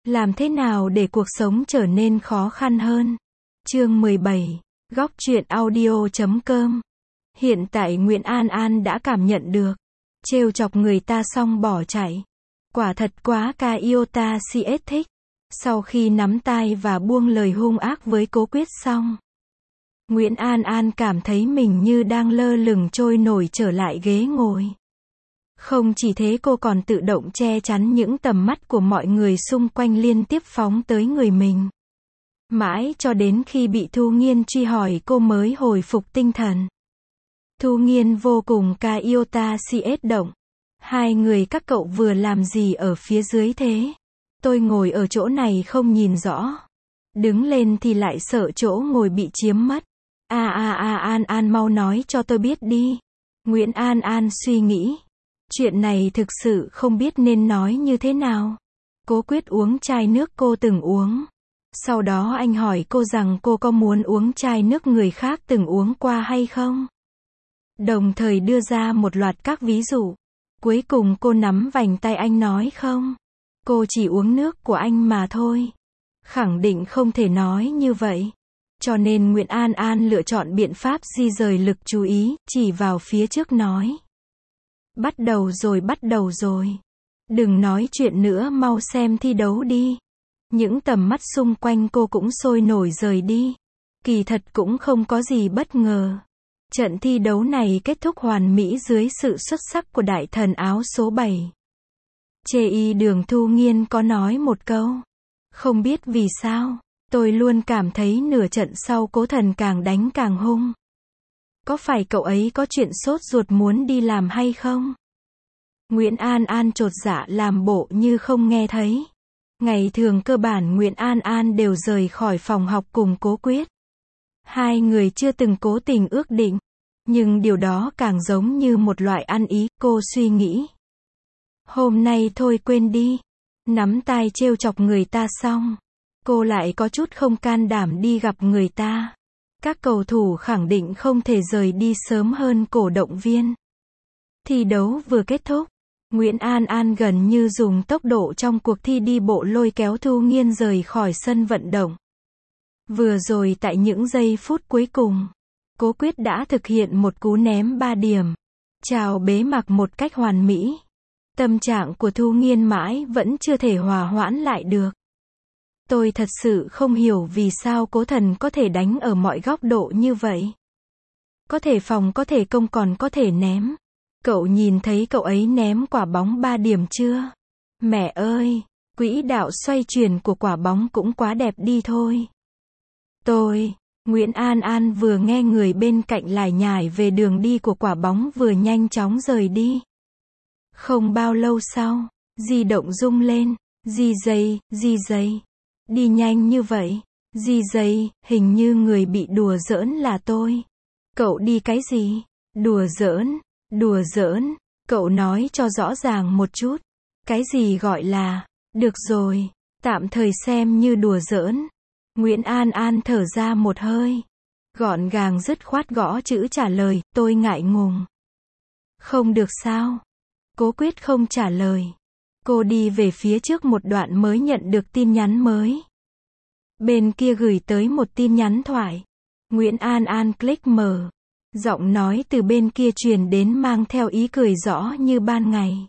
Làm thế nào để cuộc sống trở nên khó khăn hơn? Chương 17. Góc truyện audio.com. Hiện tại Nguyễn An An đã cảm nhận được. Trêu chọc người ta xong bỏ chạy. Quả thật quá ca yêu ta CS thích. Sau khi nắm tai và buông lời hung ác với Cố Quyết xong, Nguyễn An An cảm thấy mình như đang lơ lửng trôi nổi trở lại ghế ngồi. Không chỉ thế, cô còn tự động che chắn những tầm mắt của mọi người xung quanh liên tiếp phóng tới người mình. Mãi cho đến khi bị Thu Nghiên truy hỏi cô mới hồi phục tinh thần. Thu Nghiên vô cùng ca yêu ta CS động. Hai người các cậu vừa làm gì ở phía dưới thế? Tôi ngồi ở chỗ này không nhìn rõ. Đứng lên thì lại sợ chỗ ngồi bị chiếm mất. An An mau nói cho tôi biết đi. Nguyễn An An suy nghĩ. Chuyện này thực sự không biết nên nói như thế nào. Cố Quyết uống chai nước cô từng uống. Sau đó anh hỏi cô rằng cô có muốn uống chai nước người khác từng uống qua hay không? Đồng thời đưa ra một loạt các ví dụ. Cuối cùng cô nắm vành tay anh nói không. Cô chỉ uống nước của anh mà thôi. Khẳng định không thể nói như vậy. Cho nên Nguyễn An An lựa chọn biện pháp di rời lực chú ý, chỉ vào phía trước nói. Bắt đầu rồi. Đừng nói chuyện nữa, mau xem thi đấu đi. Những tầm mắt xung quanh cô cũng sôi nổi rời đi. Kỳ thật cũng không có gì bất ngờ. Trận thi đấu này kết thúc hoàn mỹ dưới sự xuất sắc của đại thần áo số 7. Chê y Đường Thu Nghiên có nói một câu. Không biết vì sao, tôi luôn cảm thấy nửa trận sau Cố Thần càng đánh càng hung. Có phải cậu ấy có chuyện sốt ruột muốn đi làm hay không? Nguyễn An An chột dạ làm bộ như không nghe thấy. Ngày thường cơ bản Nguyễn An An đều rời khỏi phòng học cùng Cố Quyết. Hai người chưa từng cố tình ước định. Nhưng điều đó càng giống như một loại ăn ý, cô suy nghĩ. Hôm nay thôi quên đi. Nắm tai trêu chọc người ta xong, cô lại có chút không can đảm đi gặp người ta. Các cầu thủ khẳng định không thể rời đi sớm hơn cổ động viên. Thi đấu vừa kết thúc, Nguyễn An An gần như dùng tốc độ trong cuộc thi đi bộ lôi kéo Thu Nghiên rời khỏi sân vận động. Vừa rồi tại những giây phút cuối cùng, Cố Quyết đã thực hiện một cú ném 3 điểm. Chào bế mạc một cách hoàn mỹ. Tâm trạng của Thu Nghiên mãi vẫn chưa thể hòa hoãn lại được. Tôi thật sự không hiểu vì sao Cố Thần có thể đánh ở mọi góc độ như vậy. Có thể phòng, có thể công, còn có thể ném. Cậu nhìn thấy cậu ấy ném quả bóng 3 điểm chưa? Mẹ ơi, quỹ đạo xoay chuyển của quả bóng cũng quá đẹp đi thôi. Nguyễn An An vừa nghe người bên cạnh lải nhải về đường đi của quả bóng vừa nhanh chóng rời đi. Không bao lâu sau, di động rung lên. GJ, đi nhanh như vậy. GJ, hình như người bị đùa giỡn là tôi. Cậu đi cái gì? Đùa giỡn, cậu nói cho rõ ràng một chút. Cái gì gọi là, được rồi, tạm thời xem như đùa giỡn. Nguyễn An An thở ra một hơi. Gọn gàng dứt khoát gõ chữ trả lời, tôi ngại ngùng. Không được sao? Cố Quyết không trả lời. Cô đi về phía trước một đoạn mới nhận được tin nhắn mới. Bên kia gửi tới một tin nhắn thoại. Nguyễn An An click mở. Giọng nói từ bên kia truyền đến mang theo ý cười rõ như ban ngày.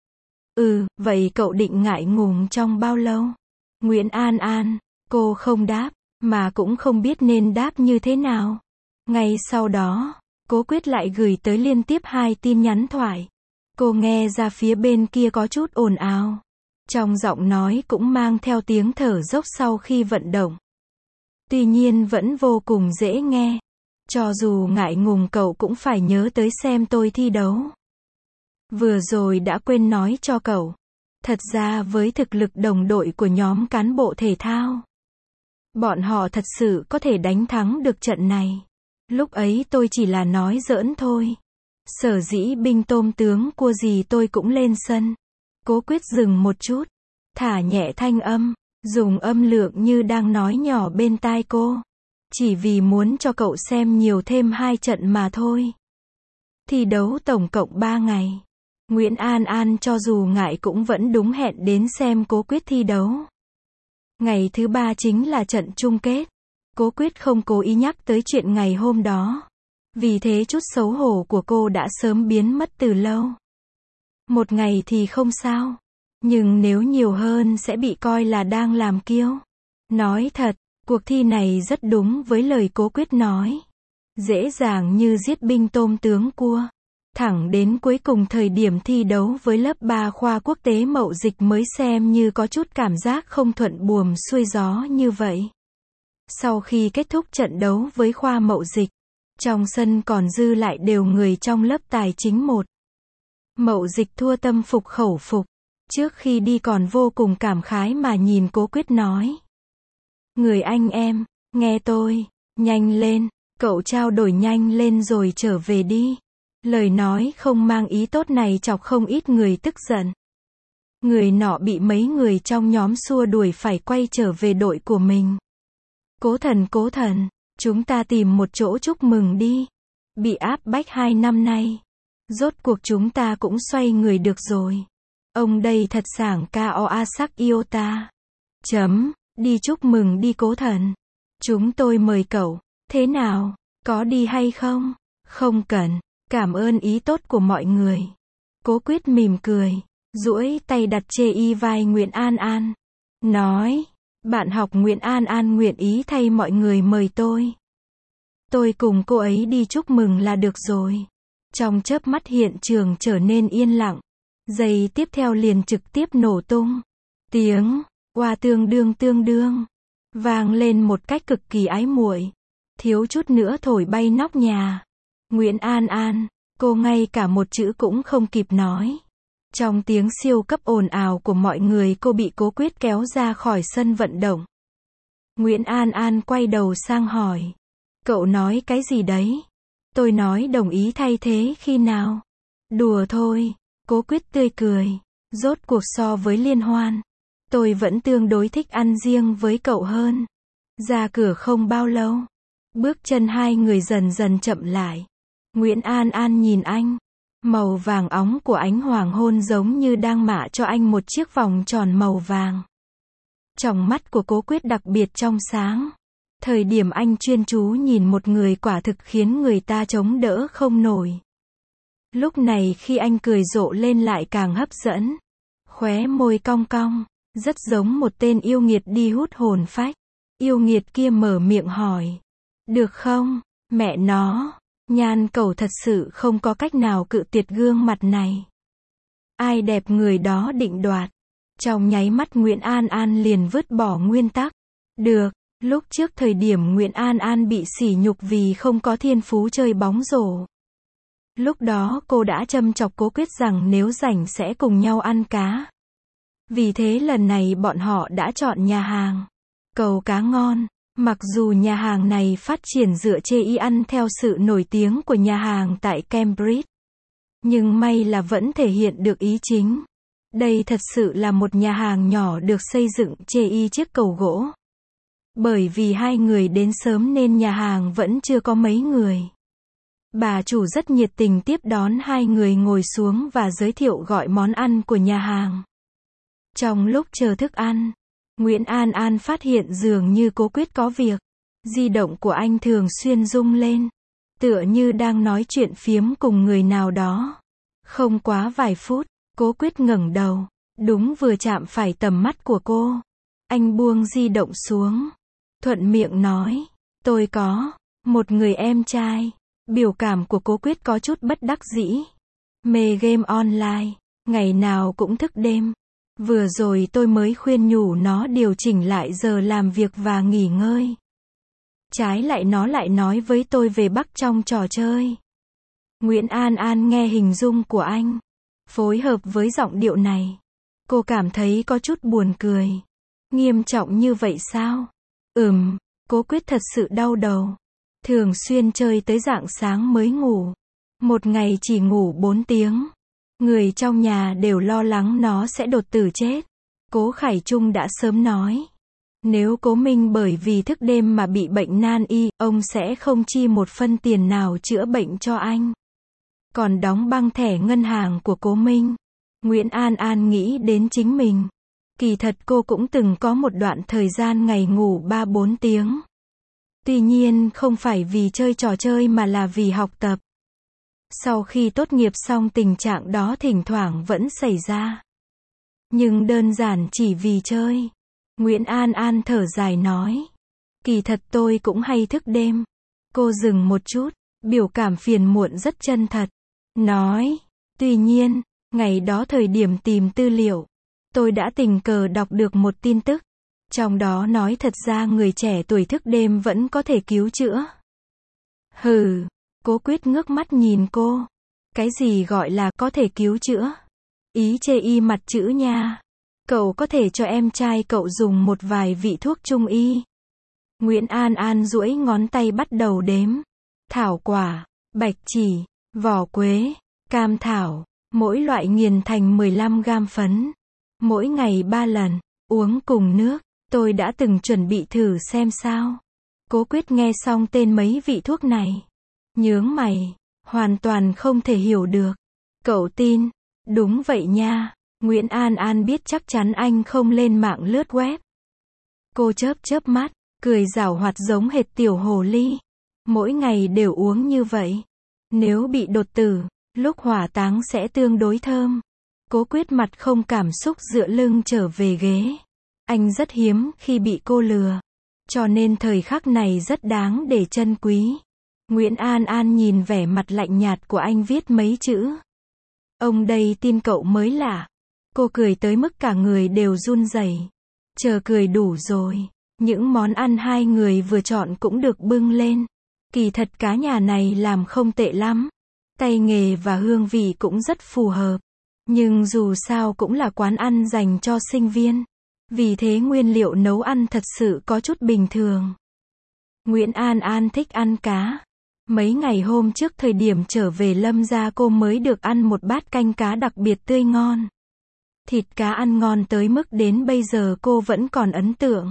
Vậy cậu định ngại ngùng trong bao lâu? Nguyễn An An, cô không đáp, mà cũng không biết nên đáp như thế nào. Ngay sau đó, Cố Quyết lại gửi tới liên tiếp 2 tin nhắn thoại. Cô nghe ra phía bên kia có chút ồn ào. Trong giọng nói cũng mang theo tiếng thở dốc sau khi vận động. Tuy nhiên vẫn vô cùng dễ nghe. Cho dù ngại ngùng cậu cũng phải nhớ tới xem tôi thi đấu. Vừa rồi đã quên nói cho cậu. Thật ra với thực lực đồng đội của nhóm cán bộ thể thao, bọn họ thật sự có thể đánh thắng được trận này. Lúc ấy tôi chỉ là nói giỡn thôi. Sở dĩ binh tôm tướng cua gì tôi cũng lên sân. Cố Quyết dừng một chút, thả nhẹ thanh âm, dùng âm lượng như đang nói nhỏ bên tai cô. Chỉ vì muốn cho cậu xem nhiều thêm 2 trận mà thôi. Thi đấu tổng cộng 3 ngày. Nguyễn An An cho dù ngại cũng vẫn đúng hẹn đến xem Cố Quyết thi đấu. Ngày thứ 3 chính là trận chung kết. Cố Quyết không cố ý nhắc tới chuyện ngày hôm đó. Vì thế chút xấu hổ của cô đã sớm biến mất từ lâu. Một ngày thì không sao. Nhưng nếu nhiều hơn sẽ bị coi là đang làm kiêu. Nói thật, cuộc thi này rất đúng với lời Cố Quyết nói. Dễ dàng như giết binh tôm tướng cua. Thẳng đến cuối cùng thời điểm thi đấu với lớp 3 khoa quốc tế Mậu Dịch mới xem như có chút cảm giác không thuận buồm xuôi gió như vậy. Sau khi kết thúc trận đấu với khoa Mậu Dịch, trong sân còn dư lại đều người trong lớp tài chính 1. Mậu Dịch thua tâm phục khẩu phục. Trước khi đi còn vô cùng cảm khái mà nhìn Cố Quyết nói. Người anh em, nghe tôi, nhanh lên, cậu trao đổi nhanh lên rồi trở về đi. Lời nói không mang ý tốt này chọc không ít người tức giận. Người nọ bị mấy người trong nhóm xua đuổi phải quay trở về đội của mình. Cố thần, chúng ta tìm một chỗ chúc mừng đi. Bị áp bách 2 năm nay. Rốt cuộc chúng ta cũng xoay người được rồi. Ông đây thật sảng Koa sắc yêu ta. Đi chúc mừng đi Cố thần. Chúng tôi mời cậu. Thế nào, có đi hay không? Không cần, cảm ơn ý tốt của mọi người. Cố Quyết mỉm cười, duỗi tay đặt trên vai Nguyễn An An. Nói, bạn học Nguyễn An An nguyện ý thay mọi người mời tôi. Tôi cùng cô ấy đi chúc mừng là được rồi. Trong chớp mắt hiện trường trở nên yên lặng. Giây tiếp theo liền trực tiếp nổ tung. Tiếng oa tương đương vang lên một cách cực kỳ ái muội, thiếu chút nữa thổi bay nóc nhà. Nguyễn An An, cô ngay cả một chữ cũng không kịp nói. Trong tiếng siêu cấp ồn ào của mọi người cô bị Cố Quyết kéo ra khỏi sân vận động. Nguyễn An An quay đầu sang hỏi. Cậu nói cái gì đấy? Tôi nói đồng ý thay thế khi nào? Đùa thôi. Cố Quyết tươi cười. Rốt cuộc so với liên hoan, tôi vẫn tương đối thích ăn riêng với cậu hơn. Ra cửa không bao lâu, bước chân hai người dần dần chậm lại. Nguyễn An An nhìn anh. Màu vàng óng của ánh hoàng hôn giống như đang mạ cho anh một chiếc vòng tròn màu vàng. Tròng mắt của Cố Quyết đặc biệt trong sáng. Thời điểm anh chuyên chú nhìn một người quả thực khiến người ta chống đỡ không nổi. Lúc này khi anh cười rộ lên lại càng hấp dẫn. Khóe môi cong cong, rất giống một tên yêu nghiệt đi hút hồn phách. Yêu nghiệt kia mở miệng hỏi. Được không, mẹ nó, Nhan Cẩu thật sự không có cách nào cự tuyệt gương mặt này. Ai đẹp người đó định đoạt. Trong nháy mắt Nguyễn An An liền vứt bỏ nguyên tắc. Được, lúc trước thời điểm Nguyễn An An bị sỉ nhục vì không có thiên phú chơi bóng rổ. Lúc đó cô đã châm chọc Cố Quyết rằng nếu rảnh sẽ cùng nhau ăn cá. Vì thế lần này bọn họ đã chọn nhà hàng Cầu Cá Ngon. Mặc dù nhà hàng này phát triển dựa trên ăn theo sự nổi tiếng của nhà hàng tại Cambridge. Nhưng may là vẫn thể hiện được ý chính. Đây thật sự là một nhà hàng nhỏ được xây dựng trên chiếc cầu gỗ. Bởi vì hai người đến sớm nên nhà hàng vẫn chưa có mấy người. Bà chủ rất nhiệt tình tiếp đón hai người ngồi xuống và giới thiệu gọi món ăn của nhà hàng. Trong lúc chờ thức ăn, Nguyễn An An phát hiện dường như Cố Quyết có việc. Di động của anh thường xuyên rung lên. Tựa như đang nói chuyện phiếm cùng người nào đó. Không quá vài phút, Cố Quyết ngẩng đầu. Đúng vừa chạm phải tầm mắt của cô. Anh buông di động xuống. Thuận miệng nói. Tôi có một người em trai. Biểu cảm của Cố Quyết có chút bất đắc dĩ. Mê game online. Ngày nào cũng thức đêm. Vừa rồi tôi mới khuyên nhủ nó điều chỉnh lại giờ làm việc và nghỉ ngơi. Trái lại nó lại nói với tôi về Bắc trong trò chơi. Nguyễn An An nghe hình dung của anh, phối hợp với giọng điệu này. Cô cảm thấy có chút buồn cười. Nghiêm trọng như vậy sao? Cố Quyết thật sự đau đầu. Thường xuyên chơi tới rạng sáng mới ngủ. Một ngày chỉ ngủ 4 tiếng. Người trong nhà đều lo lắng nó sẽ đột tử chết. Cố Khải Trung đã sớm nói. Nếu Cố Minh bởi vì thức đêm mà bị bệnh nan y, ông sẽ không chi một phân tiền nào chữa bệnh cho anh. Còn đóng băng thẻ ngân hàng của Cố Minh. Nguyễn An An nghĩ đến chính mình. Kỳ thật cô cũng từng có một đoạn thời gian ngày ngủ 3-4 tiếng. Tuy nhiên không phải vì chơi trò chơi mà là vì học tập. Sau khi tốt nghiệp xong tình trạng đó thỉnh thoảng vẫn xảy ra. Nhưng đơn giản chỉ vì chơi. Nguyễn An An thở dài nói. Kỳ thật tôi cũng hay thức đêm. Cô dừng một chút, biểu cảm phiền muộn rất chân thật. Nói, tuy nhiên, ngày đó thời điểm tìm tư liệu, tôi đã tình cờ đọc được một tin tức. Trong đó nói thật ra người trẻ tuổi thức đêm vẫn có thể cứu chữa. Hừ, Cố Quyết ngước mắt nhìn cô. Cái gì gọi là có thể cứu chữa? Ý chê y mặt chữ nha. Cậu có thể cho em trai cậu dùng một vài vị thuốc trung y. Nguyễn An An duỗi ngón tay bắt đầu đếm. Thảo quả, bạch chỉ, vỏ quế, cam thảo, mỗi loại nghiền thành 15 gam phấn. Mỗi ngày 3 lần, uống cùng nước. Tôi đã từng chuẩn bị thử xem sao. Cố Quyết nghe xong tên mấy vị thuốc này. Nhướng mày, hoàn toàn không thể hiểu được. Cậu tin? Đúng vậy nha. Nguyễn An An biết chắc chắn anh không lên mạng lướt web. Cô chớp chớp mắt, cười giảo hoạt giống hệt tiểu hồ ly. Mỗi ngày đều uống như vậy. Nếu bị đột tử, lúc hỏa táng sẽ tương đối thơm. Cố Quyết mặt không cảm xúc dựa lưng trở về ghế. Anh rất hiếm khi bị cô lừa. Cho nên thời khắc này rất đáng để trân quý. Nguyễn An An nhìn vẻ mặt lạnh nhạt của anh viết mấy chữ. Ông đây tin cậu mới lạ. Cô cười tới mức cả người đều run rẩy. Chờ cười đủ rồi. Những món ăn hai người vừa chọn cũng được bưng lên. Kỳ thật cá nhà này làm không tệ lắm. Tay nghề và hương vị cũng rất phù hợp. Nhưng dù sao cũng là quán ăn dành cho sinh viên. Vì thế nguyên liệu nấu ăn thật sự có chút bình thường. Nguyễn An An thích ăn cá. Mấy ngày hôm trước thời điểm trở về Lâm gia cô mới được ăn một bát canh cá đặc biệt tươi ngon. Thịt cá ăn ngon tới mức đến bây giờ cô vẫn còn ấn tượng.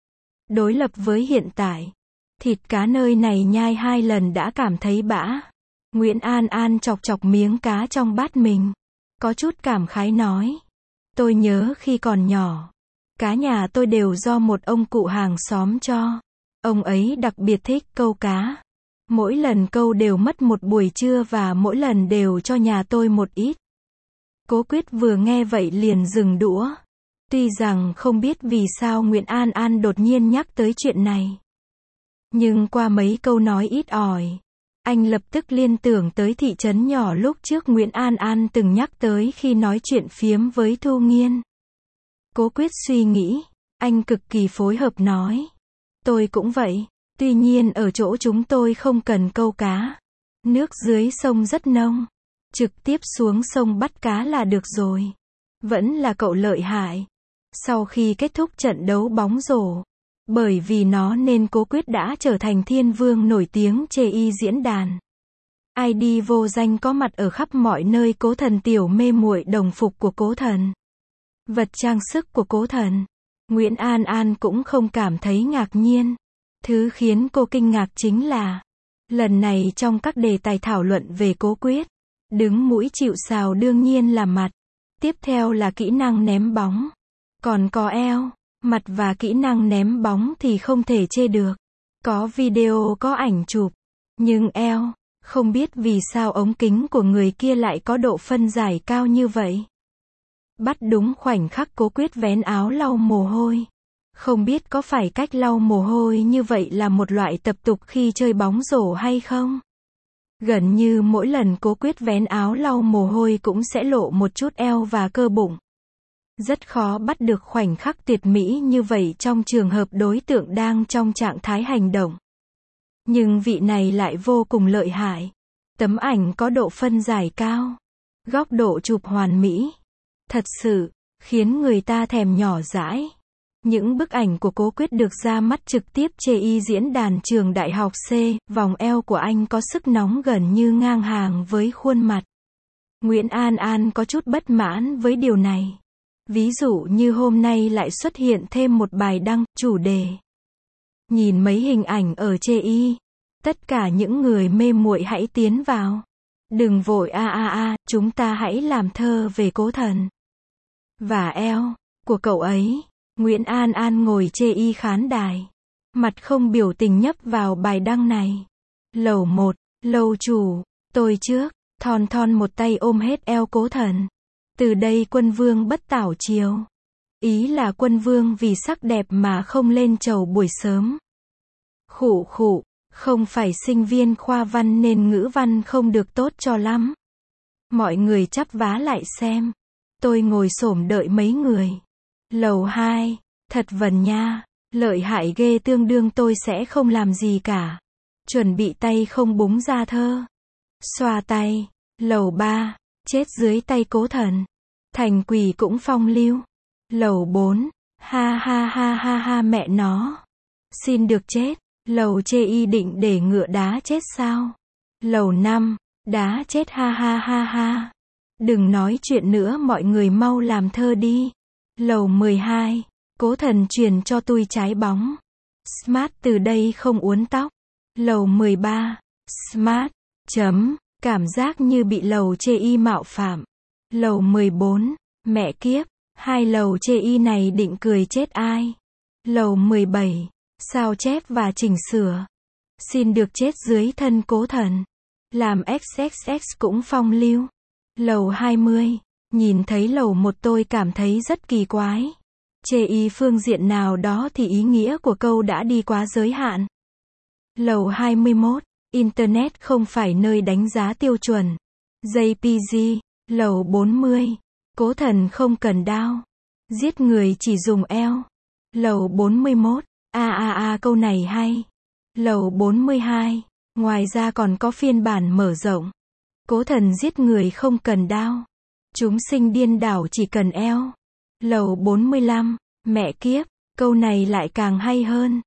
Đối lập với hiện tại, thịt cá nơi này nhai 2 lần đã cảm thấy bã. Nguyễn An An chọc chọc miếng cá trong bát mình. Có chút cảm khái nói. Tôi nhớ khi còn nhỏ, cá nhà tôi đều do một ông cụ hàng xóm cho. Ông ấy đặc biệt thích câu cá. Mỗi lần câu đều mất một buổi trưa và mỗi lần đều cho nhà tôi một ít. Cố Quyết vừa nghe vậy liền dừng đũa. Tuy rằng không biết vì sao Nguyễn An An đột nhiên nhắc tới chuyện này. Nhưng qua mấy câu nói ít ỏi, anh lập tức liên tưởng tới thị trấn nhỏ lúc trước Nguyễn An An từng nhắc tới khi nói chuyện phiếm với Thu Nghiên. Cố Quyết suy nghĩ, anh cực kỳ phối hợp nói. Tôi cũng vậy, tuy nhiên ở chỗ chúng tôi không cần câu cá. Nước dưới sông rất nông. Trực tiếp xuống sông bắt cá là được rồi. Vẫn là cậu lợi hại. Sau khi kết thúc trận đấu bóng rổ, bởi vì nó nên Cố Quyết đã trở thành thiên vương nổi tiếng chê y diễn đàn. ID vô danh có mặt ở khắp mọi nơi. Cố Thần tiểu mê muội đồng phục của Cố Thần. Vật trang sức của Cố Thần. Nguyễn An An cũng không cảm thấy ngạc nhiên. Thứ khiến cô kinh ngạc chính là, lần này trong các đề tài thảo luận về Cố Quyết, đứng mũi chịu sào đương nhiên là mặt. Tiếp theo là kỹ năng ném bóng. Còn có eo, mặt và kỹ năng ném bóng thì không thể chê được. Có video có ảnh chụp. Nhưng eo, không biết vì sao ống kính của người kia lại có độ phân giải cao như vậy. Bắt đúng khoảnh khắc Cố Quyết vén áo lau mồ hôi. Không biết có phải cách lau mồ hôi như vậy là một loại tập tục khi chơi bóng rổ hay không? Gần như mỗi lần Cố Quyết vén áo lau mồ hôi cũng sẽ lộ một chút eo và cơ bụng. Rất khó bắt được khoảnh khắc tuyệt mỹ như vậy trong trường hợp đối tượng đang trong trạng thái hành động. Nhưng vị này lại vô cùng lợi hại. Tấm ảnh có độ phân giải cao. Góc độ chụp hoàn mỹ. Thật sự, khiến người ta thèm nhỏ dãi. Những bức ảnh của Cố Quyết được ra mắt trực tiếp chê y diễn đàn trường đại học C, vòng eo của anh có sức nóng gần như ngang hàng với khuôn mặt. Nguyễn An An có chút bất mãn với điều này. Ví dụ như hôm nay lại xuất hiện thêm một bài đăng, chủ đề. Nhìn mấy hình ảnh ở chê y. Tất cả những người mê muội hãy tiến vào. Đừng vội chúng ta hãy làm thơ về Cố Thần. Và eo. của cậu ấy. Nguyễn An An ngồi chê y khán đài. Mặt không biểu tình nhấp vào bài đăng này. Lầu 1, lâu chủ, tôi trước, Thon Thon một tay ôm hết eo Cố Thần. Từ đây quân vương bất tảo chiều. Ý là quân vương vì sắc đẹp mà không lên chầu buổi sớm. Khụ khụ, không phải sinh viên khoa văn nên ngữ văn không được tốt cho lắm. Mọi người chắp vá lại xem. Tôi ngồi xổm đợi mấy người. Lầu 2, thật vần nha, lợi hại ghê, tương đương tôi sẽ không làm gì cả. Chuẩn bị tay không búng ra thơ. Xoa tay. Lầu 3, chết dưới tay Cố Thần. Thành quỷ cũng phong lưu. Lầu 4, ha ha ha ha ha mẹ nó. Xin được chết. Lầu chê y định để ngựa đá chết sao? Lầu 5, đá chết ha ha ha ha. Đừng nói chuyện nữa, mọi người mau làm thơ đi. Lầu 12, Cố Thần truyền cho tôi trái bóng. Smart từ đây không uốn tóc. Lầu 13, Smart, chấm, cảm giác như bị lầu chê y mạo phạm. Lầu 14, mẹ kiếp, hai lầu chê y này định cười chết ai? Lầu 17, sao chép và chỉnh sửa. Xin được chết dưới thân Cố Thần. Làm XXX cũng phong lưu. Lầu 20, nhìn thấy lầu 1 tôi cảm thấy rất kỳ quái. Chê y phương diện nào đó thì ý nghĩa của câu đã đi quá giới hạn. Lầu 21, Internet không phải nơi đánh giá tiêu chuẩn. JPG, lầu 40, Cố Thần không cần đao. Giết người chỉ dùng eo. Lầu 41, câu này hay. Lầu 42, ngoài ra còn có phiên bản mở rộng. Cố Thần giết người không cần đao. Chúng sinh điên đảo chỉ cần eo. Lầu 45, mẹ kiếp, câu này lại càng hay hơn.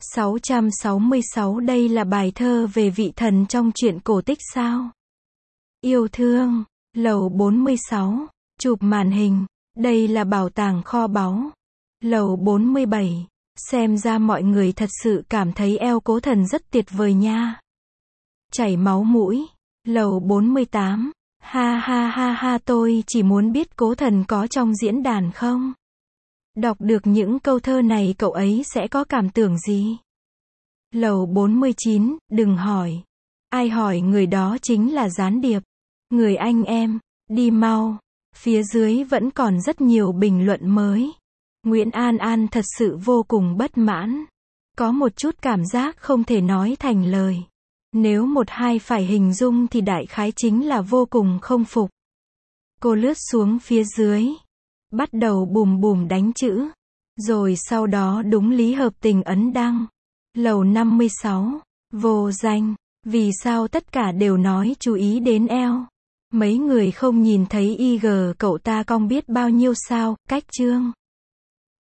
666 đây là bài thơ về vị thần trong truyện cổ tích sao? Yêu thương. Lầu 46, chụp màn hình. Đây là bảo tàng kho báu. Lầu 47, xem ra mọi người thật sự cảm thấy eo Cố Thần rất tuyệt vời nha. Chảy máu mũi. Lầu 48, ha ha ha ha, tôi chỉ muốn biết Cố Thần có trong diễn đàn không? Đọc được những câu thơ này cậu ấy sẽ có cảm tưởng gì? Lầu 49, đừng hỏi. Ai hỏi người đó chính là gián điệp. Người anh em, đi mau. Phía dưới vẫn còn rất nhiều bình luận mới. Nguyễn An An thật sự vô cùng bất mãn. Có một chút cảm giác không thể nói thành lời. Nếu một hai phải hình dung thì đại khái chính là vô cùng không phục. Cô lướt xuống phía dưới. Bắt đầu bùm bùm đánh chữ. Rồi sau đó đúng lý hợp tình ấn đăng. Lầu 56, vô danh. Vì sao tất cả đều nói chú ý đến eo? Mấy người không nhìn thấy IG cậu ta cong biết bao nhiêu sao? Cách chương.